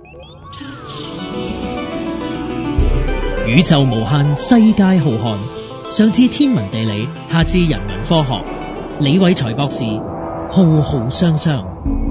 宇宙無限，世界浩瀚。上至天文地理，下至人文科學，李偉才博士浩浩湯湯。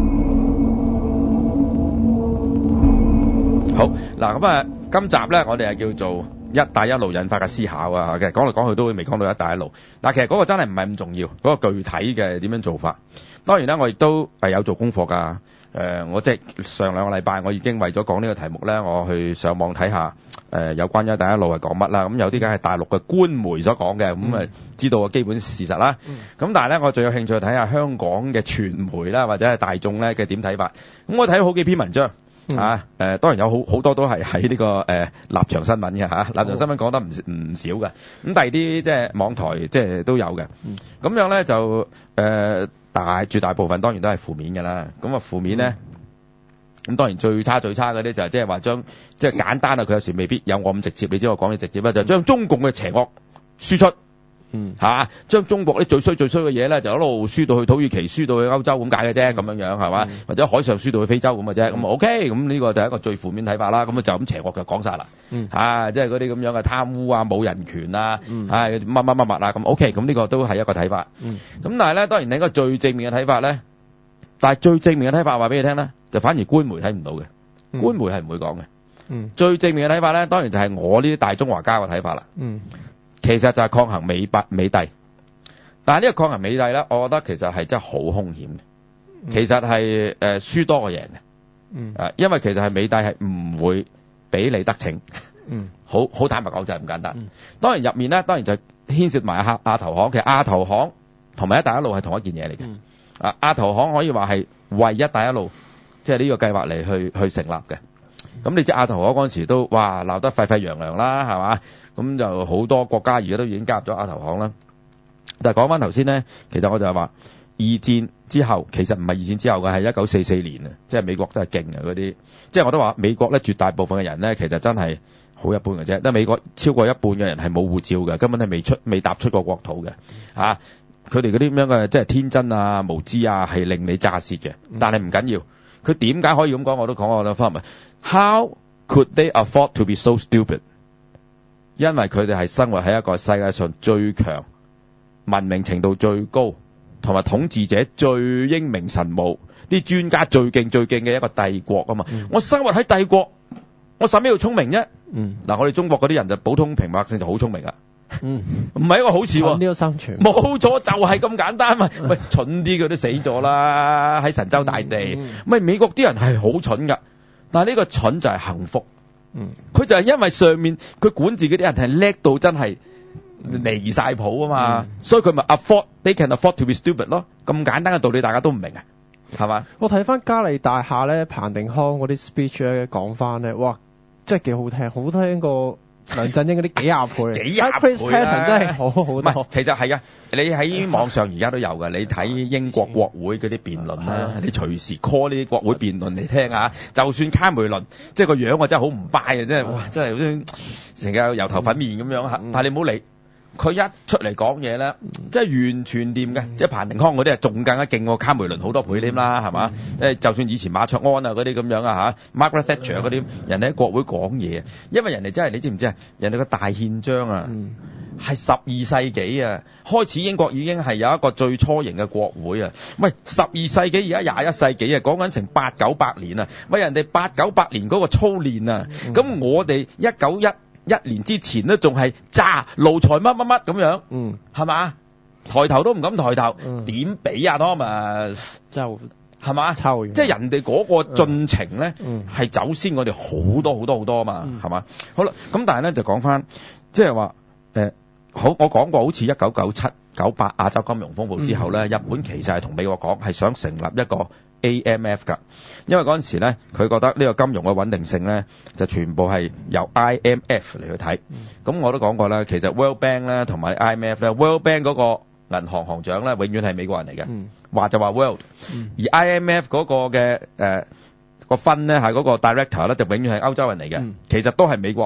好嗱，咁啊，今集咧我哋係叫做一帶一路引發嘅思考啊。其實講嚟講去都未講到一帶一路，但係其實嗰個真係唔係咁重要，嗰個具體嘅點樣做法。當然啦，我亦都係有做功課㗎。我即係上兩個禮拜，我已經為咗講呢個題目咧，我去上網睇下有關一帶一路係講乜啦。咁有啲梗係大陸嘅官媒所講嘅，咁知道個基本事實啦。咁但係咧，我最有興趣睇下香港嘅傳媒啦，或者係大眾咧嘅點睇法。咁我睇咗好幾篇文章。當然有好多都係喺呢個立場新聞嘅嚇，立場新聞講得唔少嘅。咁第二啲即係網台即係都有嘅。咁樣咧就絕大部分當然都係負面嘅啦。咁啊負面咧，咁當然最差嗰啲就係即係話將即係簡單啊，佢有時未必有我咁直接。你知我講嘅直接啦，就將中共嘅邪惡輸出。將中國啲最衰嘅嘢咧，就一路輸到去土耳其，輸到去歐洲咁解嘅啫，咁樣樣係嘛？或者海上輸到去非洲咁嘅啫，咁 OK，咁呢個就係一個最負面睇法啦。咁就咁邪惡就講晒啦，即係嗰啲咁樣嘅貪污啊、冇人權啊、乜啊，咁 OK，咁呢個都係一個睇法。咁但係咧，當然你一個最正面嘅睇法咧，但係最正面嘅睇法話俾你聽咧，就反而官媒睇唔到嘅，官媒係唔會講嘅。最正面嘅睇法咧，當然就係我呢啲大中華家嘅睇法啦。其實就係抗衡美帝，但係呢個抗衡美帝咧，我覺得其實係真係好兇險嘅。其實係輸多過贏嘅。因為其實係美帝係唔會俾你得逞。好坦白講就係咁簡單。當然入面咧，當然就牽涉埋亞投行。其實亞投行同埋一帶一路係同一件嘢嚟嘅。亞投行可以話係為一帶一路即係呢個計劃嚟去成立嘅。咁你知亞投行嗰陣時都哇鬧得沸沸揚揚啦，係嘛？咁就好多國家而家都已經加入咗亞投行啦。但係講翻頭先咧，其實我就係話二戰之後，其實唔係二戰之後嘅，係1944年啊，即係美國都係勁啊嗰啲。即係我都話美國咧，絕大部分嘅人咧，其實真係好一般嘅啫。因為美國超過一半嘅人係冇護照嘅，根本係未踏出過國土嘅。佢哋嗰啲咁樣嘅即係天真啊、無知啊，係令你炸舌嘅。但係唔緊要，佢點解可以咁講？我都講過啦，翻嚟。How could they afford to be so stupid？ 因為佢哋係生活喺一個世界上最強、文明程度最高，同埋統治者最英明神武、啲專家最勁嘅一個帝國啊嘛。我生活喺帝國，我使咩要聰明啫？嗱，我哋中國嗰啲人就普通平民百姓就好聰明啦。唔係一個好事喎。呢個生存冇錯，就係咁簡單嘛。喂，蠢啲佢都死咗啦，喺神州大地。美國啲人係好蠢㗎。但係呢個蠢就係幸福，佢就係因為上面佢管治嗰啲人係叻到真係離晒譜啊嘛，所以佢咪they can afford to be stupid 咯，咁簡單嘅道理大家都唔明啊，係嘛？ 我睇翻嘉利大廈咧，彭定康嗰啲 speech 咧講翻咧，哇，真係幾好聽，好聽過梁振英嗰啲幾廿倍， 幾廿倍啦， 真係好多。 唔係，其實係啊，你喺網上而家都有㗎，你睇英國國會嗰啲辯論啦，你隨時 call 呢啲國會辯論嚟聽下。就算卡梅倫，即係個樣我真係好唔 buy 嘅，真係哇，真係好似成個油頭粉面咁樣嚇。但係你唔好理。佢一出嚟講嘢咧，即係完全掂嘅，即係彭定康嗰啲係仲更加勁過卡梅倫好多倍添啦，係嘛？就算以前馬卓安啊嗰啲咁樣啊嚇 ，Margaret Thatcher 嗰啲人喺國會講嘢，因為人哋真係你知唔知啊？人哋個大憲章啊，係12世紀啊，開始英國已經係有一個最初型嘅國會啊。喂，12世紀而家21世紀啊，講緊成800-900年啊。喂，人哋800-900年嗰個操練啊，咁我哋1911年之前都仲係炸奴才乜咁樣，係嘛？抬頭都唔敢抬頭，點比啊 Thomas？ 就係嘛？即係人哋嗰個進程咧，係走先我哋好多啊嘛，係嘛？好啦，咁但係咧就講翻，即係話好，我講過好似1997-98亞洲金融風暴之後咧，日本其實係同美國講係想成立一個AMF 㗎，因為嗰陣時咧，佢覺得呢個金融嘅穩定性咧，就全部係由 IMF 嚟去睇。咁我都講過啦，其實 World Bank 咧同埋 IMF 咧 ，World Bank 嗰個銀行行長咧，永遠係美國人嚟嘅，話就話 World，而 IMF 嗰個嘅個分咧係嗰個 Director 咧，就永遠係歐洲人嚟嘅，其實都係美國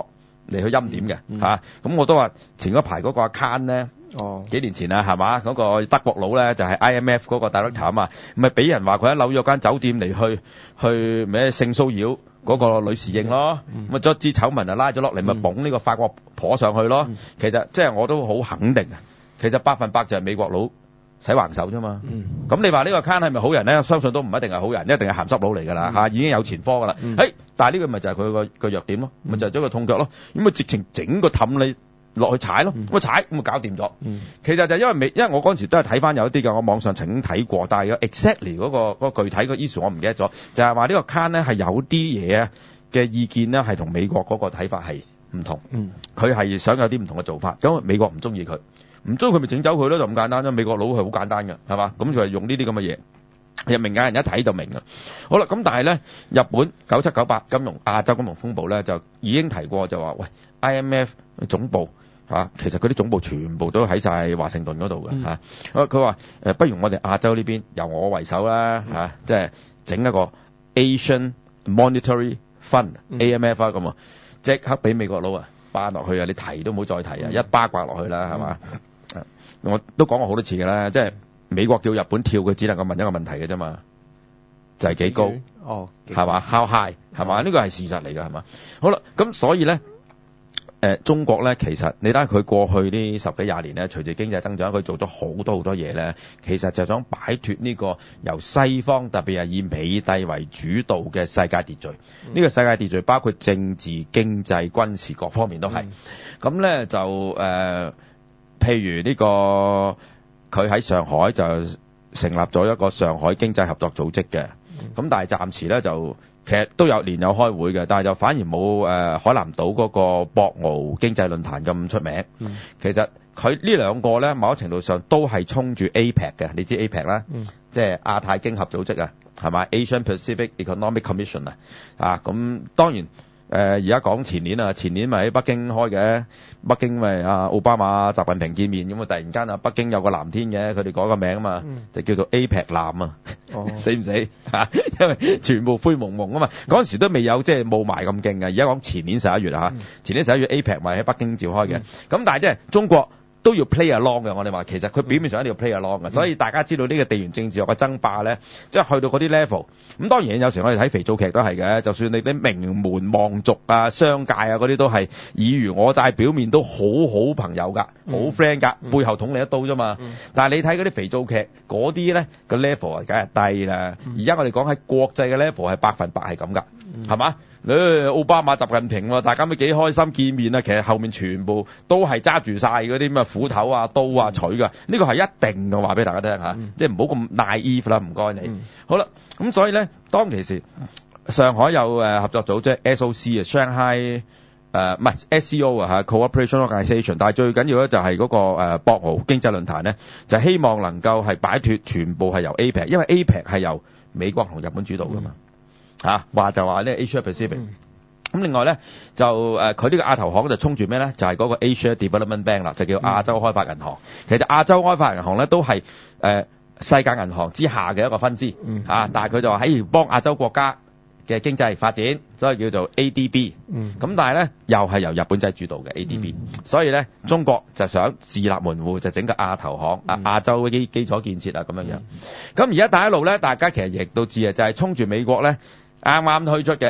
嚟去欽點嘅嚇。咁我都話前嗰排嗰個阿 Khan 咧。幾年前啊，係嘛？嗰個德國佬咧就係 IMF 嗰個 director 啊嘛，咪俾人話佢喺紐約間酒店嚟去咩性騷擾嗰個女侍應咯，咁啊將支醜聞啊拉咗落嚟，咪捧呢個法國婆上去咯。其實即係我都好肯定啊，其實100%就係美國佬使橫手啫嘛。咁你話呢個 Khan 係咪好人咧？相信都唔一定係好人，一定係鹹濕佬嚟㗎啦嚇，已經有前科㗎啦。但係呢個咪就係佢個弱點咯，咪就係將個痛腳咯。咁啊直情整個氹你落去踩咯，咁踩咁搞掂咗。其實就因為我嗰陣時都係睇翻有一啲嘅，我網上曾經睇過，但係 exactly 嗰個具體個 issue 我唔記得咗，就係話呢個 Khan 咧係有啲嘢嘅意見咧係同美國嗰個睇法係唔同，佢係想有啲唔同嘅做法，咁美國唔中意佢，唔中意佢咪整走佢咯，就咁簡單啫。美國佬係好簡單嘅，係嘛？咁就係用呢啲咁嘅嘢。入明眼人一睇就明㗎。好啦，咁但係咧，日本9798亞洲金融風暴咧就已經提過，就話喂 IMF 總部。其實佢啲總部全部都喺晒華盛頓嗰度嘅嚇。佢話不如我哋亞洲呢邊由我為首啦嚇，即係整一個 Asian Monetary Fund、AMF 啊咁啊，即刻俾美國佬啊巴落去啊！你提都唔好再提啊，一巴刮落去啦，係嘛？我都講過好多次嘅啦，即係美國叫日本跳，佢只能夠問一個問題嘅啫嘛，就係幾高係嘛？How high 係嘛？呢個係事實嚟㗎係嘛？好啦，咁所以咧。中國咧，其實你睇佢過去呢10幾20年咧，隨住經濟增長，佢做咗好多嘢咧，其實就想擺脫呢個由西方特別係以美帝為主導嘅世界秩序。呢個世界秩序包括政治、經濟、軍事各方面都係。咁咧就譬如呢個佢喺上海就成立咗一個上海經濟合作組織嘅。咁但係暫時咧就。其實都有年有開會嘅，但係就反而冇海南島嗰個博鰲經濟論壇咁出名。其實佢呢兩個咧，某程度上都係衝住 APEC 嘅，你知 APEC 啦，即係亞太經合組織啊，係咪 Asian Pacific Economic Commission 啊？咁當然而家講前年咪喺北京開嘅，北京咪奧巴馬、習近平見面咁啊，突然間北京有個藍天嘅，佢哋改個名啊嘛，就叫做 APEC 藍啊。死唔死因為全部灰蒙蒙啊嘛，嗰陣時都未有即係霧霾咁勁嘅。而家講前年11月前年11月 APEC 咪喺北京召開嘅。咁但係即係中國都要 play along 嘅。我哋話其實佢表面上一定要 play along 嘅。所以大家知道呢個地緣政治學嘅爭霸咧，即係去到嗰啲 level。咁當然有時我哋睇肥皂劇都係嘅，就算你啲名門望族啊、商界啊嗰啲都係爾虞我詐，表面都好朋友㗎，好 friend 㗎，背後捅你一刀啫嘛。但係你睇嗰啲肥皂劇嗰啲咧個 level 梗係低啦。而家我哋講喺國際嘅 level 係100%係咁㗎，係嘛？奧巴馬、習近平大家咪幾開心見面啊！其實後面全部都係揸住晒嗰啲咁嘅斧頭啊、刀啊、錘㗎。呢個係一定嘅，話俾大家聽嚇，即係唔好咁 naive 啦，唔該你。好啦，咁所以咧，當其時上海有合作組織 SOC 啊，Shanghai 唔係 SCO 啊 Cooperation Organization， 但係最緊要咧就係嗰個博鰲經濟論壇咧，就希望能夠係擺脫全部係由 APEC， 因為 APEC 係由美國同日本主導㗎嘛。話就話呢 Asia Pacific。咁另外咧就佢呢個亞投行就衝住咩咧？就係嗰個 Asia Development Bank 啦，就叫亞洲開發銀行。其實亞洲開發銀行咧都係世界銀行之下嘅一個分支。但係佢就話喺幫亞洲國家嘅經濟發展，所以叫做 ADB。咁但係咧又係由日本仔主導嘅 ADB。所以咧中國就想自立門戶，就整個亞投行亞洲基礎建設啊咁樣樣。咁而家一帶一路咧，大家其實亦都知啊，就係衝住美國咧啱啱推出嘅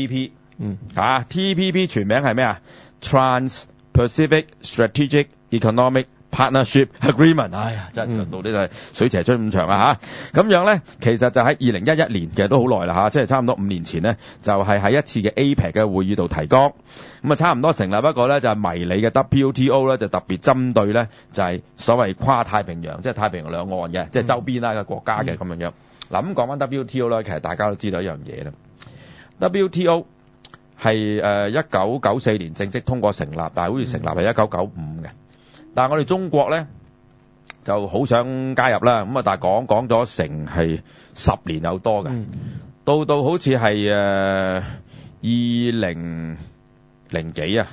TPP。TPP 全名係咩啊 ？Trans-Pacific Strategic Economic Partnership Agreement。哎呀，真係長到呢個水蛇春咁長啊嚇！咁樣咧，其實就喺2011年，其實都好耐啦嚇，即係差唔多5年前咧，就係喺一次嘅 APEC 嘅會議度提綱。咁啊，差唔多成立一個咧就係迷你嘅 WTO 咧，就特別針對咧就係所謂跨太平洋，即係太平洋兩岸嘅，即係周邊啦嘅國家嘅咁樣樣。嗱，咁講翻 WTO 咧，其實大家都知道一樣嘢啦。WTO 係1994年正式通過成立，但係好似成立係1995嘅。但係我哋中國咧就好想加入啦，咁啊但係講咗成係10年有多嘅，到好似係2000幾啊，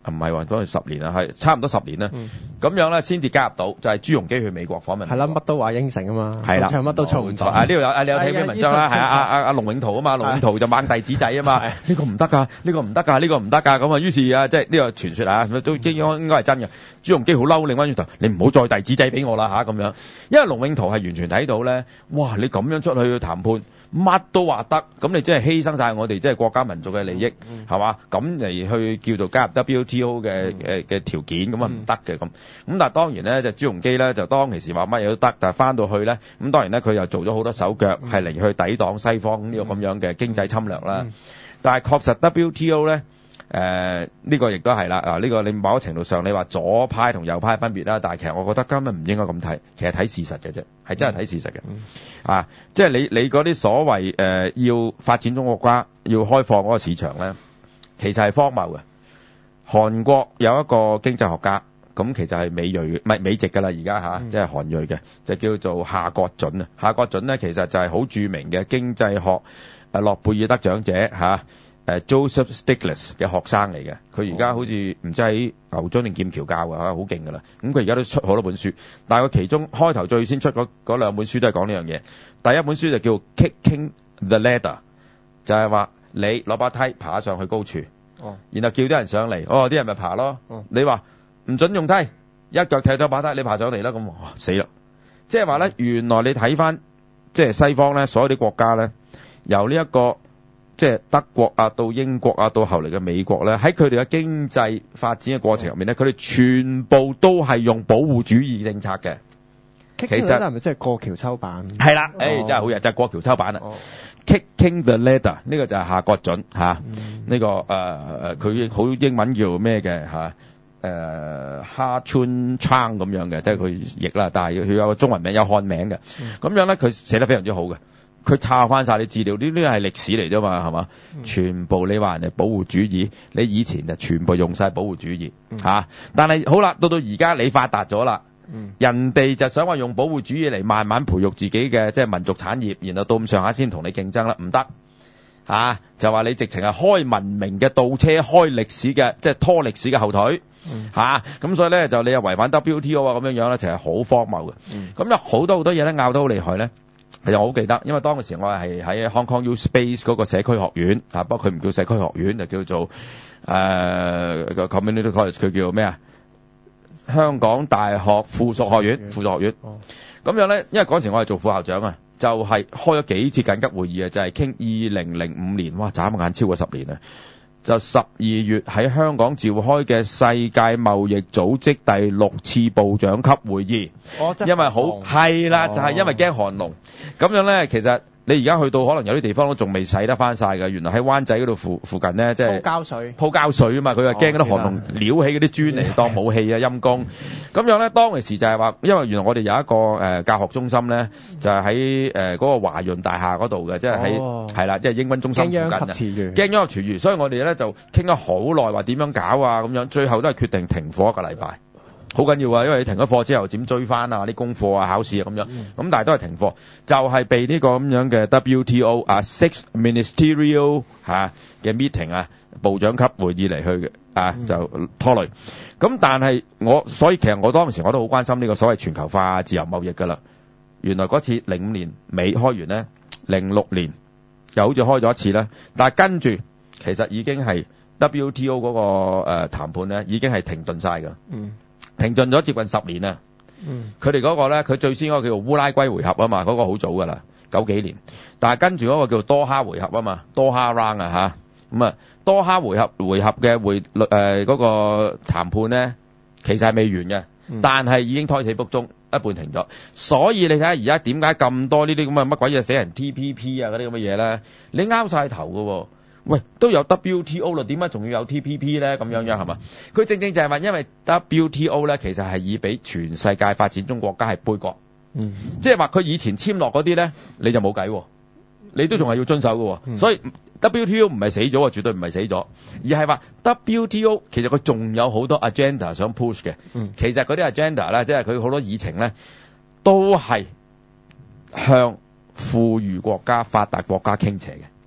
唔係話當係10年啦，係差唔多10年啦。咁樣咧先至加入到，就係朱鎔基去美國訪問。 係啦，乜都話應承啊嘛。 係啦， 唱乜都做唔到。 呢度有你有睇篇文章啦，係阿龍永圖啊嘛，龍永圖就掹弟子仔啊嘛，呢個唔得㗎，呢個唔得㗎，呢個唔得㗎，咁啊於是啊，即係呢個傳說啊，都應該係真嘅。朱鎔基好嬲，擰翻轉頭，你唔好再弟子仔俾我啦嚇咁樣，因為龍永圖係完全睇到咧，哇！你咁樣出去談判，乜都話得，咁你真係犧牲晒我哋即係國家民族嘅利益，係嘛？咁嚟去叫做加入 WTO 嘅條件，咁啊唔得嘅咁。咁但係當然咧，就朱鎔基咧就當其時話乜嘢都得，但係翻到去咧，咁當然咧佢又做咗好多手腳，係嚟去抵擋西方呢個咁樣嘅經濟侵略啦。但係確實 WTO 咧。呢個亦都係啦，呢個你某程度上你話左派同右派分別啦，但係其實我覺得根本唔應該咁睇，其實睇事實嘅啫，係真係睇事實嘅。即係你嗰啲所謂要發展中國家要開放嗰個市場咧，其實係荒謬嘅。韓國有一個經濟學家，咁其實係美裔唔係美籍㗎啦，而家即係韓裔嘅，就叫做夏國準啊。夏國準咧其實就係好著名嘅經濟學諾貝爾得獎者Joseph Stiglitz 嘅學生嚟嘅，佢而家好似唔知喺牛津定劍橋教嘅，好勁㗎啦。咁佢而家都出好多本書，但係佢其中開頭最先出嗰兩本書都係講呢樣嘢。第一本書就叫 Kicking the Ladder， 就係話你攞把梯爬上去高處，然後叫啲人上嚟，啲人咪爬咯。你話唔準用梯，一腳踢咗把梯，你爬上嚟啦，咁死啦！即係話咧，原來你睇翻即係西方咧，所有啲國家咧，由呢一個即係德國啊，到英國啊，到後嚟嘅美國咧，喺佢哋嘅經濟發展嘅過程入面咧，佢哋全部都係用保護主義政策嘅。其實係咪即係過橋抽板？ 係啦，真係好嘢，就係過橋抽板啦。Kicking the ladder 呢個就係夏國準嚇，呢個佢好英文叫咩嘅嚇？哈春昌咁樣嘅，即係佢譯啦，但係佢有個中文名，有漢名嘅。咁樣咧，佢寫得非常之好嘅。佢抄翻晒啲資料，呢啲係歷史嚟啫嘛，係嘛？全部你話人哋保護主義，你以前就全部用晒保護主義嚇。但係好啦，到而家你發達咗啦，人哋就想話用保護主義嚟慢慢培育自己嘅即係民族產業，然後到咁上下先同你競爭啦，唔得嚇。就話你直情係開文明嘅倒車，開歷史嘅即係拖歷史嘅後腿嚇。咁所以咧就你又違反 WTO 啊咁樣樣咧，其實好荒謬嘅。咁有好多嘢咧拗得好厲害咧。其實我好記得，因為當時我係喺 Hong Kong U Space 嗰個社區學院不過佢唔叫社區學院，就叫做個 Community College， 佢叫咩啊？香港大學附屬學院，附屬學院。咁樣咧，因為嗰時我係做副校長啊，就係開咗幾次緊急會議啊，就係傾2005年，哇！眨眼超過10年啊！就12月喺香港召開嘅世界貿易組織第6次部長級會議，因為好係啦，就係因為驚寒龍咁樣咧。其實你而家去到可能有啲地方都仲未洗得翻晒嘅。原來喺灣仔嗰度附近咧，即係鋪膠水啊嘛。佢話驚嗰啲寒龍撩起嗰啲磚嚟當武器啊，陰公咁樣咧。當其時就係話，因為原來我哋有一個教學中心咧，就係喺嗰個華潤大廈嗰度嘅，即係喺係啦，即係英軍中心附近啊。驚咗廚餘，所以我哋咧就傾咗好耐，話點樣搞啊咁樣，最後都係決定停課1個禮拜。好緊要啊，因為你停咗課之後點追翻啊啲功課啊考試啊咁樣，咁但係都係停課，就係被呢個咁樣嘅 WTO Sixth Ministerial 嘅 meeting 部長級會議嚟去就拖累。咁但係所以其實我當時我都好關心呢個所謂全球化自由貿易㗎啦。原來嗰次05年尾開完咧，06年又好似開咗一次咧，但係跟住其實已經係 WTO 嗰個談判咧已經係停頓晒㗎。停頓咗接近10年啦。佢哋嗰個咧，佢最先嗰個叫做烏拉圭回合啊嘛，嗰個好早㗎啦，90幾年。但係跟住嗰個叫做多哈回合啊嘛，多哈 round 啊嚇。咁多哈回合嘅嗰個談判咧，其實係未完嘅，但係已經胎死腹中，一半停咗。所以你睇下而家點解咁多呢啲咁嘅乜鬼嘢死人 TPP 啊嗰啲咁嘅嘢咧？你拗晒頭㗎喎。喂，都有 WTO 啦，點解仲要有 TPP 咧？咁樣係嘛？佢正正就係話，因為 WTO 咧，其實係以俾全世界發展中國家係杯葛，即係話佢以前簽落嗰啲咧，你就冇計，你都仲係要遵守喎。所以 WTO 唔係死咗啊，絕對唔係死咗，而係話 WTO 其實佢仲有好多 agenda 想 push 嘅。其實嗰啲 agenda 咧，即係佢好多議程咧，都係向富裕國家、發達國家傾斜嘅。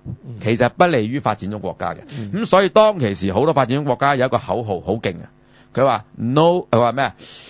其實不利於發展中國家嘅。咁所以當其時好多發展中國家有一個口號好勁嘅，佢話 No 佢話咩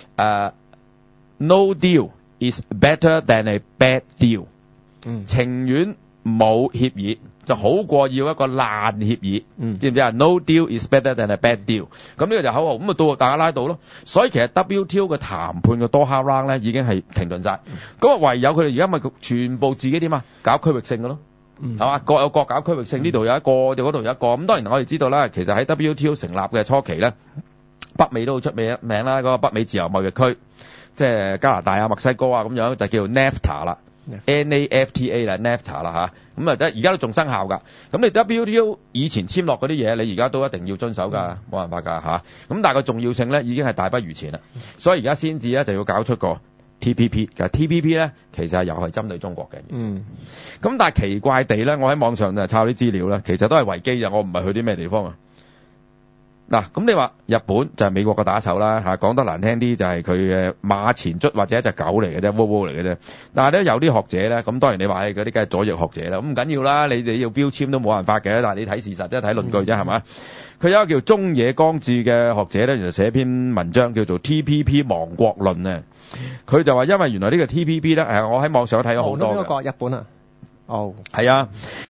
No deal is better than a bad deal。情願冇協議就好過要一個爛協議，知唔知啊？No deal is better than a bad deal。咁呢個就口號，咁咪到大家拉到咯。所以其實 WTO 嘅談判嘅多哈 round 咧已經係停頓晒。咁啊唯有佢哋而家咪全部自己點啊？搞區域性嘅咯，係嘛？各有各搞區域性，呢度有一個，就嗰度有一個。咁當然我哋知道啦，其實喺 WTO 成立嘅初期咧，北美都好出名啦，嗰個北美自由貿易區，即係加拿大啊、墨西哥啊咁樣，就叫做 NAFTA 啦。NAFTA 啦 ，NAFTA 啦吓，咁啊而家都仲生效㗎。咁你 WTO 以前簽落嗰啲嘢，你而家都一定要遵守㗎，冇辦法㗎吓。咁但係個重要性咧已經係大不如前啦，所以而家先至咧就要搞出個 TPP。其實 TPP 咧其實又係針對中國嘅。咁但係奇怪地咧，我喺網上就抄啲資料咧，其實都係維基嘅，我唔係去啲咩地方啊。嗱，咁你話日本就係美國個打手啦嚇，講得難聽啲就係佢嘅馬前卒或者一隻狗嚟嘅啫，窩窩嚟嘅啫。但係咧有啲學者咧，咁當然你話嗰啲梗係左翼學者啦，咁唔緊要啦，你哋要標籤都冇辦法嘅。但係你睇事實即係睇論據啫，係嘛？佢有一個叫中野光志嘅學者咧，原來寫篇文章叫做 TPP 亡國論啊。佢就話因為原來呢個 TPP 咧，我喺網上睇咗好多嘅。 邊個國？日本啊？係啊。